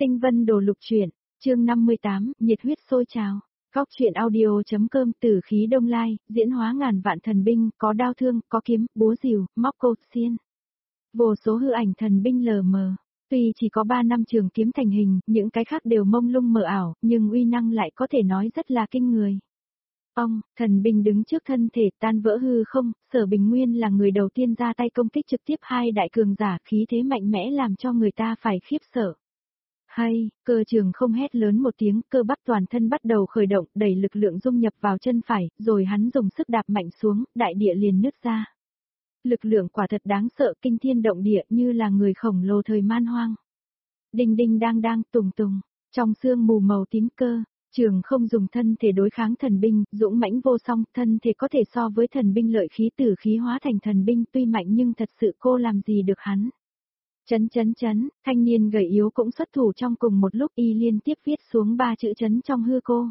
Tinh vân đồ lục truyện, chương 58, nhiệt huyết sôi trào. Góc truyện audio.com. Tử khí đông lai, diễn hóa ngàn vạn thần binh, có đao thương, có kiếm, búa rìu, móc câu, xiên. Vô số hư ảnh thần binh lờ mờ. Tuy chỉ có 3 năm trường kiếm thành hình, những cái khác đều mông lung mờ ảo, nhưng uy năng lại có thể nói rất là kinh người. Ông, thần binh đứng trước thân thể tan vỡ hư không, Sở Bình Nguyên là người đầu tiên ra tay công kích trực tiếp hai đại cường giả, khí thế mạnh mẽ làm cho người ta phải khiếp sợ. Hay, cơ trường không hét lớn một tiếng, cơ bắp toàn thân bắt đầu khởi động, đẩy lực lượng dung nhập vào chân phải, rồi hắn dùng sức đạp mạnh xuống, đại địa liền nứt ra. Lực lượng quả thật đáng sợ, kinh thiên động địa, như là người khổng lồ thời man hoang. Đinh đinh đang đang, tùng tùng, trong sương mù màu tím cơ, trường không dùng thân thể đối kháng thần binh, dũng mãnh vô song, thân thể có thể so với thần binh, lợi khí tử khí hóa thành thần binh, tuy mạnh nhưng thật sự cô làm gì được hắn. Chấn chấn chấn, thanh niên gầy yếu cũng xuất thủ trong cùng một lúc, y liên tiếp viết xuống 3 chữ chấn trong hư cô.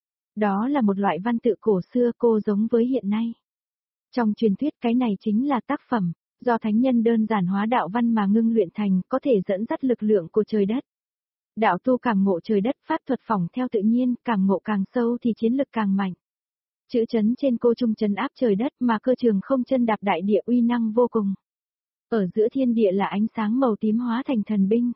Đó là một loại văn tự cổ xưa, cô giống với hiện nay. Trong truyền thuyết cái này chính là tác phẩm, do thánh nhân đơn giản hóa đạo văn mà ngưng luyện thành, có thể dẫn dắt lực lượng của trời đất. Đạo tu càng ngộ trời đất, pháp thuật phỏng theo tự nhiên, càng ngộ càng sâu thì chiến lực càng mạnh. Chữ chấn trên cô trung chấn áp trời đất mà cơ trường không chân đạp đại địa, uy năng vô cùng. Ở giữa thiên địa là ánh sáng màu tím hóa thành thần binh.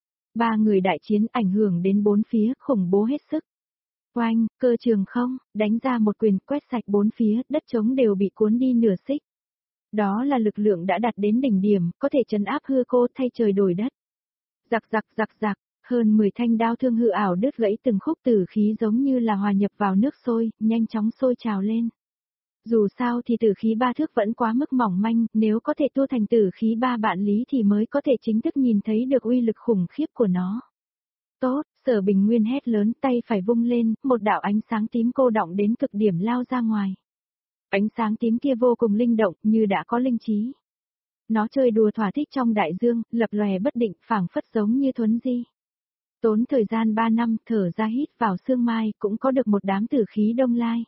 3 người đại chiến ảnh hưởng đến 4 phía, khủng bố hết sức. Oanh, cơ trường không, đánh ra một quyền quét sạch 4 phía, đất trống đều bị cuốn đi nửa xích. Đó là lực lượng đã đạt đến đỉnh điểm, có thể trấn áp hư cô thay trời đổi đất. Giặc giặc giặc giặc, hơn 10 thanh đao thương hư ảo đứt gãy từng khúc tử khí giống như là hòa nhập vào nước sôi, nhanh chóng sôi trào lên. Dù sao thì tử khí 3 thước vẫn quá mức mỏng manh, nếu có thể tu thành tử khí 3 vạn lý thì mới có thể chính thức nhìn thấy được uy lực khủng khiếp của nó. Tốt, Sở Bình Nguyên hét lớn, tay phải vung lên, một đạo ánh sáng tím cô đọng đến cực điểm lao ra ngoài. Ánh sáng tím kia vô cùng linh động, như đã có linh trí. Nó chơi đùa thỏa thích trong đại dương, lập lòe bất định, phảng phất giống như thuấn di. Tốn thời gian 3 năm, thở ra hít vào sương mai, cũng có được một đám tử khí đông lai.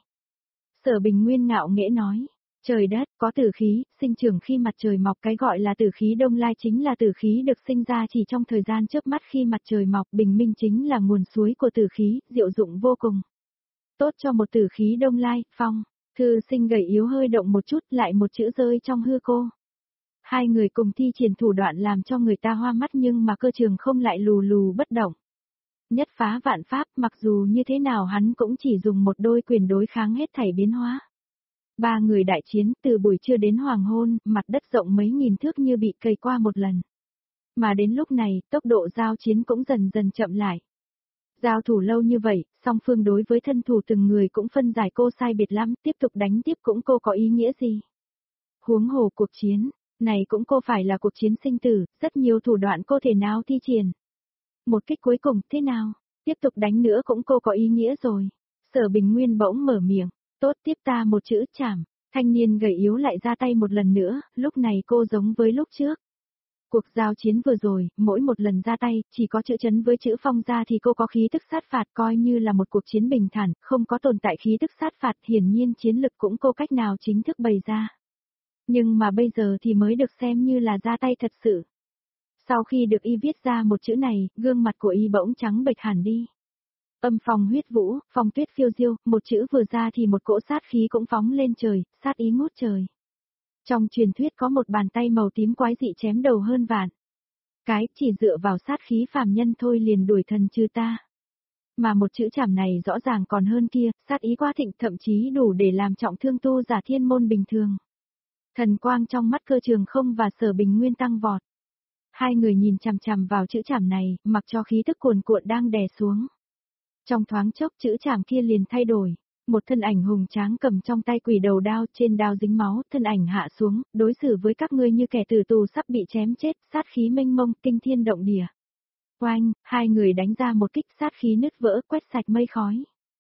Sở Bình Nguyên ngạo nghễ nói, trời đất, có tử khí, sinh trưởng khi mặt trời mọc, cái gọi là tử khí đông lai chính là tử khí được sinh ra chỉ trong thời gian chớp mắt khi mặt trời mọc, bình minh chính là nguồn suối của tử khí, diệu dụng vô cùng. Tốt cho một tử khí đông lai, phong, thư sinh gầy yếu hơi động một chút, lại một chữ rơi trong hư cô. Hai người cùng thi triển thủ đoạn làm cho người ta hoa mắt nhưng mà cơ trường không lại lù lù bất động. Nhất phá vạn pháp, mặc dù như thế nào hắn cũng chỉ dùng một đôi quyền đối kháng hết thảy biến hóa. 3 người đại chiến từ buổi trưa đến hoàng hôn, mặt đất rộng mấy nghìn thước như bị cày qua một lần. Mà đến lúc này, tốc độ giao chiến cũng dần dần chậm lại. Giao thủ lâu như vậy, song phương đối với thân thủ từng người cũng phân giải cô sai biệt lắm, tiếp tục đánh tiếp cũng cô có ý nghĩa gì. Huống hồ cuộc chiến, này cũng cô phải là cuộc chiến sinh tử, rất nhiều thủ đoạn cô thể nào thi triển. Một kích cuối cùng, thế nào? Tiếp tục đánh nữa cũng cô có ý nghĩa rồi. Sở Bình Nguyên bỗng mở miệng, tốt tiếp ta một chữ chảm. Thanh niên gầy yếu lại ra tay một lần nữa, lúc này cô giống với lúc trước. Cuộc giao chiến vừa rồi, mỗi một lần ra tay, chỉ có chữ chấn với chữ phong ra thì cô có khí tức sát phạt, coi như là một cuộc chiến bình thản, không có tồn tại khí tức sát phạt, hiển nhiên chiến lực cũng cô cách nào chính thức bày ra. Nhưng mà bây giờ thì mới được xem như là ra tay thật sự. Sau khi được y viết ra một chữ này, gương mặt của y bỗng trắng bệch hẳn đi. Âm phong huyết vũ, phong tuyết phiêu diêu, một chữ vừa ra thì một cỗ sát khí cũng phóng lên trời, sát ý ngút trời. Trong truyền thuyết có một bàn tay màu tím quái dị chém đầu hơn vạn. Cái chỉ dựa vào sát khí phàm nhân thôi liền đuổi thần trừ ta. Mà một chữ chảm này rõ ràng còn hơn kia, sát ý quá thịnh thậm chí đủ để làm trọng thương tu giả thiên môn bình thường. Thần quang trong mắt cơ trường không và Sở Bình Nguyên tăng vọt. Hai người nhìn chằm chằm vào chữ chảm này, mặc cho khí tức cuồn cuộn đang đè xuống. Trong thoáng chốc chữ chảm kia liền thay đổi. Một thân ảnh hùng tráng cầm trong tay quỷ đầu đao, trên đao dính máu, thân ảnh hạ xuống, đối xử với các ngươi như kẻ tử tù sắp bị chém chết, sát khí mênh mông, kinh thiên động địa. Oanh, hai người đánh ra một kích, sát khí nứt vỡ, quét sạch mây khói.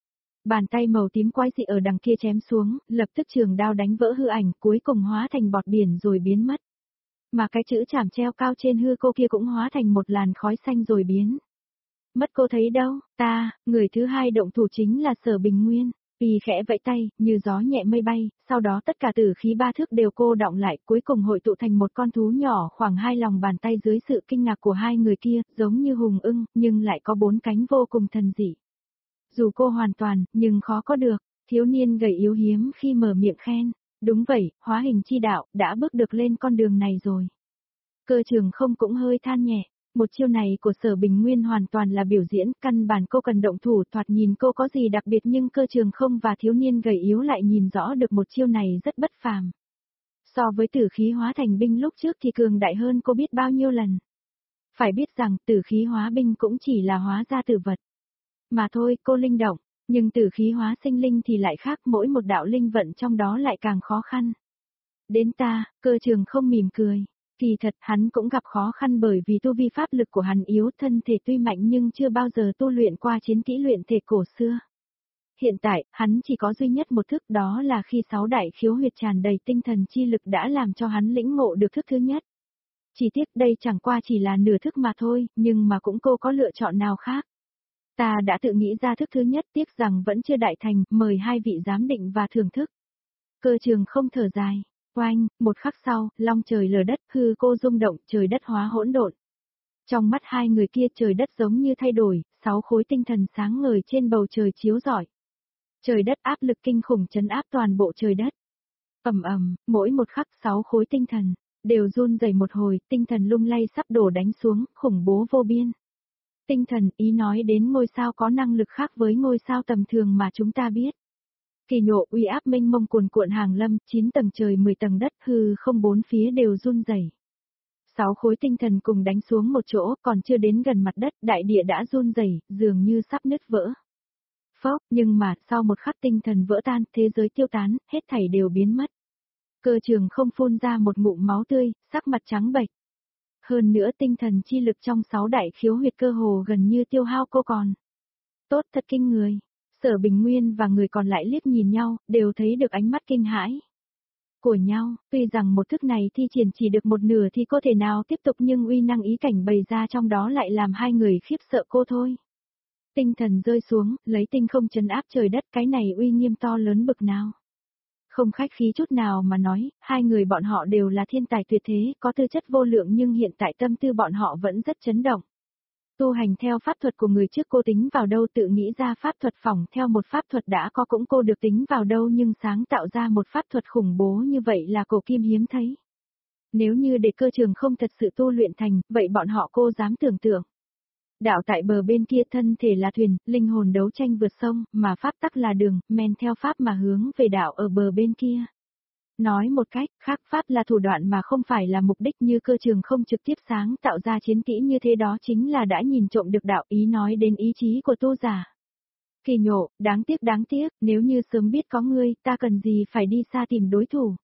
Bàn tay màu tím quái dị ở đằng kia chém xuống, lập tức trường đao đánh vỡ hư ảnh, cuối cùng hóa thành bọt biển rồi biến mất. Mà cái chữ chảm treo cao trên hư cô kia cũng hóa thành một làn khói xanh rồi biến. Mất cô thấy đâu, ta, người thứ hai động thủ chính là Sở Bình Nguyên. Vì khẽ vẫy tay, như gió nhẹ mây bay, sau đó tất cả tử khí ba thước đều cô đọng lại, cuối cùng hội tụ thành một con thú nhỏ khoảng 2 lòng bàn tay dưới sự kinh ngạc của hai người kia, giống như hùng ưng, nhưng lại có 4 cánh vô cùng thần dị. Dù cô hoàn toàn, nhưng khó có được, thiếu niên gầy yếu hiếm khi mở miệng khen. Đúng vậy, hóa hình chi đạo, đã bước được lên con đường này rồi. Cơ Trường không cũng hơi than nhẹ. Một chiêu này của Sở Bình Nguyên hoàn toàn là biểu diễn, căn bản cô cần động thủ, thoạt nhìn cô có gì đặc biệt nhưng Cơ Trường không và thiếu niên gầy yếu lại nhìn rõ được một chiêu này rất bất phàm. So với tử khí hóa thành binh lúc trước thì cường đại hơn cô biết bao nhiêu lần. Phải biết rằng tử khí hóa binh cũng chỉ là hóa ra tử vật. Mà thôi, cô linh động, nhưng tử khí hóa sinh linh thì lại khác, mỗi một đạo linh vận trong đó lại càng khó khăn. Đến ta, Cơ Trường không mỉm cười. Kỳ thật hắn cũng gặp khó khăn bởi vì tu vi pháp lực của hắn yếu, thân thể tuy mạnh nhưng chưa bao giờ tu luyện qua chiến kỹ luyện thể cổ xưa. Hiện tại, hắn chỉ có duy nhất một thức, đó là khi 6 đại khiếu huyệt tràn đầy tinh thần chi lực đã làm cho hắn lĩnh ngộ được thức thứ nhất. Chỉ tiếc đây chẳng qua chỉ là nửa thức mà thôi, nhưng mà cũng cô có lựa chọn nào khác. Ta đã tự nghĩ ra thức thứ nhất, tiếc rằng vẫn chưa đại thành, mời hai vị giám định và thưởng thức. Cơ Trường không thở dài. Oanh, một khắc sau, long trời lở đất, hư cô rung động, trời đất hóa hỗn độn. Trong mắt hai người kia trời đất giống như thay đổi, 6 khối tinh thần sáng ngời trên bầu trời chiếu rọi. Trời đất áp lực kinh khủng trấn áp toàn bộ trời đất. Ầm ầm, mỗi một khắc 6 khối tinh thần đều run rẩy một hồi, tinh thần lung lay sắp đổ đánh xuống, khủng bố vô biên. Tinh thần ý nói đến ngôi sao có năng lực khác với ngôi sao tầm thường mà chúng ta biết. Kỳ nộ uy áp mênh mông cuồn cuộn hàng lâm, 9 tầng trời 10 tầng đất, hư không bốn phía đều run rẩy. 6 khối tinh thần cùng đánh xuống một chỗ, còn chưa đến gần mặt đất, đại địa đã run rẩy, dường như sắp nứt vỡ. Phốc, nhưng mà, sau một khắc tinh thần vỡ tan, thế giới tiêu tán, hết thảy đều biến mất. Cơ Trường không phun ra một ngụm máu tươi, sắc mặt trắng bệch. Hơn nữa tinh thần chi lực trong 6 đại khiếu huyệt cơ hồ gần như tiêu hao cô còn. Tốt thật kinh người. Sở Bình Nguyên và người còn lại liếc nhìn nhau, đều thấy được ánh mắt kinh hãi của nhau, tuy rằng một thức này thi triển chỉ được một nửa thì có thể nào tiếp tục nhưng uy năng ý cảnh bày ra trong đó lại làm hai người khiếp sợ cô thôi. Tinh thần rơi xuống, lấy tinh không trấn áp trời đất, cái này uy nghiêm to lớn bực nào. Không khách khí chút nào mà nói, hai người bọn họ đều là thiên tài tuyệt thế, có tư chất vô lượng nhưng hiện tại tâm tư bọn họ vẫn rất chấn động. Tu hành theo pháp thuật của người trước cô tính vào đâu, tự nghĩ ra pháp thuật phỏng theo một pháp thuật đã có cũng cô được tính vào đâu, nhưng sáng tạo ra một pháp thuật khủng bố như vậy là cổ kim hiếm thấy. Nếu như để Cơ Trường không thật sự tu luyện thành, vậy bọn họ cô dám tưởng tượng. Đạo tại bờ bên kia thân thể là thuyền, linh hồn đấu tranh vượt sông, mà pháp tắc là đường, men theo pháp mà hướng về đạo ở bờ bên kia. Nói một cách khác, pháp là thủ đoạn mà không phải là mục đích, như Cơ Trường không trực tiếp sáng tạo ra chiến kỹ như thế đó chính là đã nhìn trộm được đạo, ý nói đến ý chí của tu giả. Kỳ nhộ, đáng tiếc, nếu như sớm biết có ngươi, ta cần gì phải đi xa tìm đối thủ.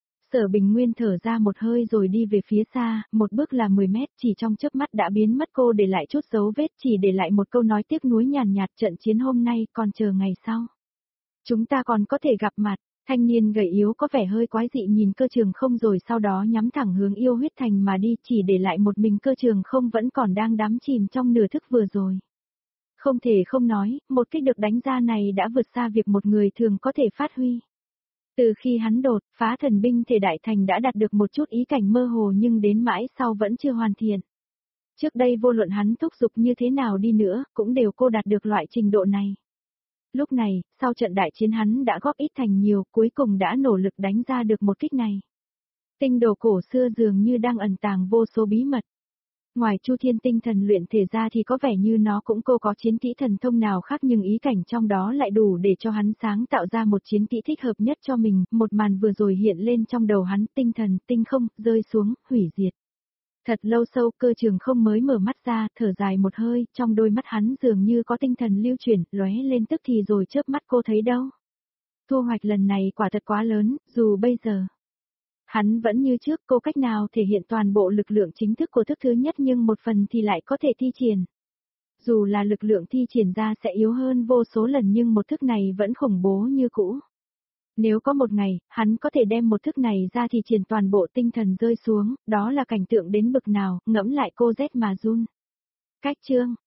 Sở Bình Nguyên thở ra một hơi rồi đi về phía xa, một bước là 10 mét, chỉ trong chớp mắt đã biến mất, cô để lại chút dấu vết, chỉ để lại một câu nói tiếc nuối nhàn nhạt, trận chiến hôm nay còn chờ ngày sau. Chúng ta còn có thể gặp mặt. Thanh niên gầy yếu có vẻ hơi quái dị nhìn Cơ Trường không rồi sau đó nhắm thẳng hướng yêu huyết thành mà đi, chỉ để lại một mình Cơ Trường không vẫn còn đang đắm chìm trong nửa thức vừa rồi. Không thể không nói, một kích được đánh ra này đã vượt xa việc một người thường có thể phát huy. Từ khi hắn đột phá thần binh thể đại thành đã đạt được một chút ý cảnh mơ hồ nhưng đến mãi sau vẫn chưa hoàn thiện. Trước đây vô luận hắn thúc giục như thế nào đi nữa, cũng đều cô đạt được loại trình độ này. Lúc này, sau trận đại chiến hắn đã góp ít thành nhiều, cuối cùng đã nỗ lực đánh ra được một kích này. Tinh đồ cổ xưa dường như đang ẩn tàng vô số bí mật. Ngoài Chu Thiên tinh thần luyện thể ra thì có vẻ như nó cũng cô có chiến kỹ thần thông nào khác, nhưng ý cảnh trong đó lại đủ để cho hắn sáng tạo ra một chiến kỹ thích hợp nhất cho mình. Một màn vừa rồi hiện lên trong đầu hắn, tinh thần, tinh không, rơi xuống, hủy diệt. Thật lâu sâu Cơ Trường không mới mở mắt ra, thở dài một hơi, trong đôi mắt hắn dường như có tinh thần lưu chuyển, lóe lên tức thì rồi chớp mắt cô thấy đâu. Thu hoạch lần này quả thật quá lớn, dù bây giờ hắn vẫn như trước, cô cách nào thể hiện toàn bộ lực lượng chính thức của thức thứ nhất nhưng một phần thì lại có thể thi triển. Dù là lực lượng thi triển ra sẽ yếu hơn vô số lần nhưng một thức này vẫn khủng bố như cũ. Nếu có một ngày, hắn có thể đem một thức này ra thì triển toàn bộ tinh thần rơi xuống, đó là cảnh tượng đến bực nào, ngẫm lại cô rét mà run. Cách chương